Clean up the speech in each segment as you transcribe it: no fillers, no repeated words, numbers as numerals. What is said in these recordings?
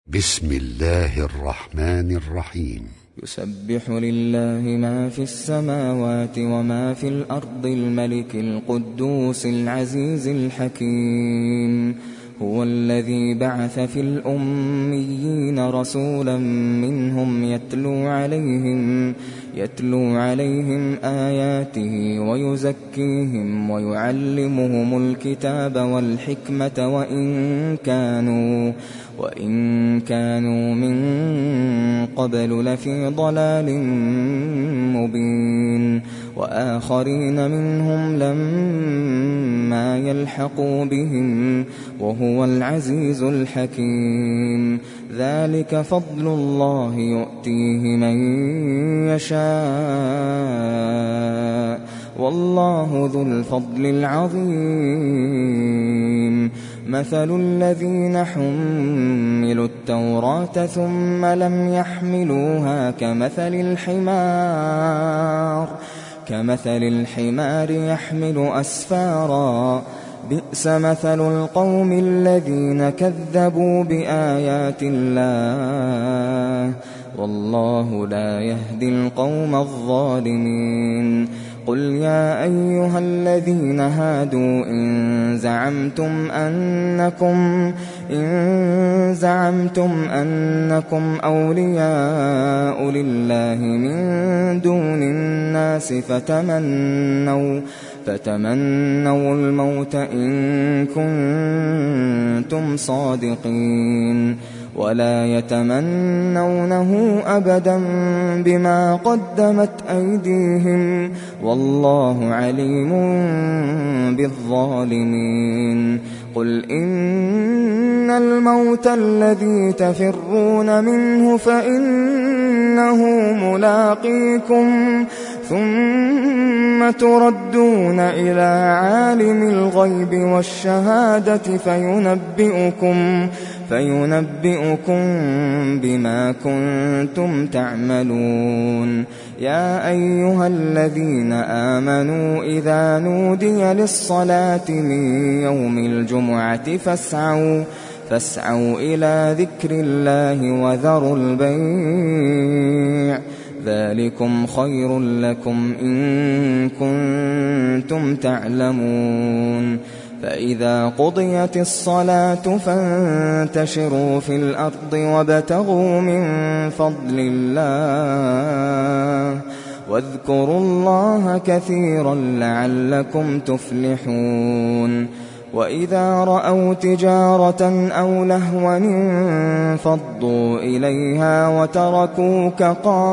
بسم الله الرحمن الرحيم. يسبح لله ما في السماوات وما في الأرض الملك القدوس العزيز الحكيم. هو الذي بعث في الأميين رسولا منهم يتلو عليهم آياته ويزكيهم ويعلمهم الكتاب والحكمة وإن كانوا من قبل لفي ضلال مبين. وآخرين منهم لما يلحقوا بهم وهو العزيز الحكيم. ذلك فضل الله يؤتيه من يشاء والله ذو الفضل العظيم. مثل الذين حملوا التوراة ثم لم يحملوها كمثل الحمار يحمل أسفارا. بئس مثل القوم الذين كذبوا بآيات الله والله لا يهدي القوم الظالمين. قل يا أيها الذين هادوا إن زعمتم أنكم أولياء لله من دون الناس فتمنوا الموت إن كنتم صادقين ولا يتمنونه أبدا بما قدمت أيديهم والله عليم بالظالمين. قل إن الموت الذي تفرون منه فإنه ملاقيكم ثم تردون إلى عالم الغيب والشهادة فينبئكم بما كنتم تعملون. يا أيها الذين آمنوا إذا نودي للصلاة من يوم الجمعة فاسعوا إلى ذكر الله وذروا البيع ذلكم خير لكم إن كنتم تعلمون. فإذا قضيت الصلاة فانتشروا في الأرض وابتغوا من فضل الله واذكروا الله كثيرا لعلكم تفلحون. وإذا رأوا تجارة أو لهوا انفضوا إليها وتركوك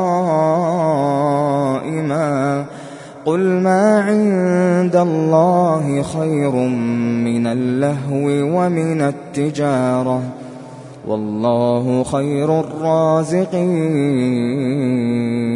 قائما. قل ما عند الله خير من اللهو ومن التجارة والله خير الرازقين.